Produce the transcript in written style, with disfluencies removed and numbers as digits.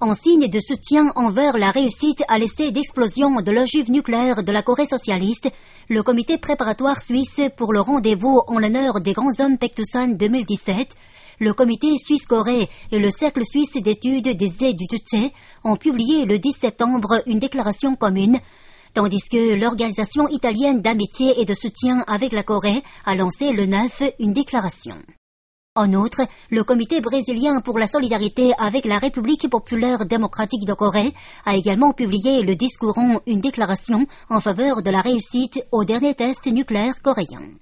En signe de soutien envers la réussite à l'essai d'explosion de l'ogive nucléaire de la Corée socialiste, le comité préparatoire suisse pour le rendez-vous en l'honneur des grands hommes Pektusan 2017, le comité Suisse-Corée et le cercle suisse d'études des Aide-du-Tutse ont publié le 10 septembre une déclaration commune, tandis que l'organisation italienne d'amitié et de soutien avec la Corée a lancé le 9 une déclaration. En outre, le comité brésilien pour la solidarité avec la République populaire démocratique de Corée a également publié le 10 courant une déclaration en faveur de la réussite au dernier test nucléaire coréen.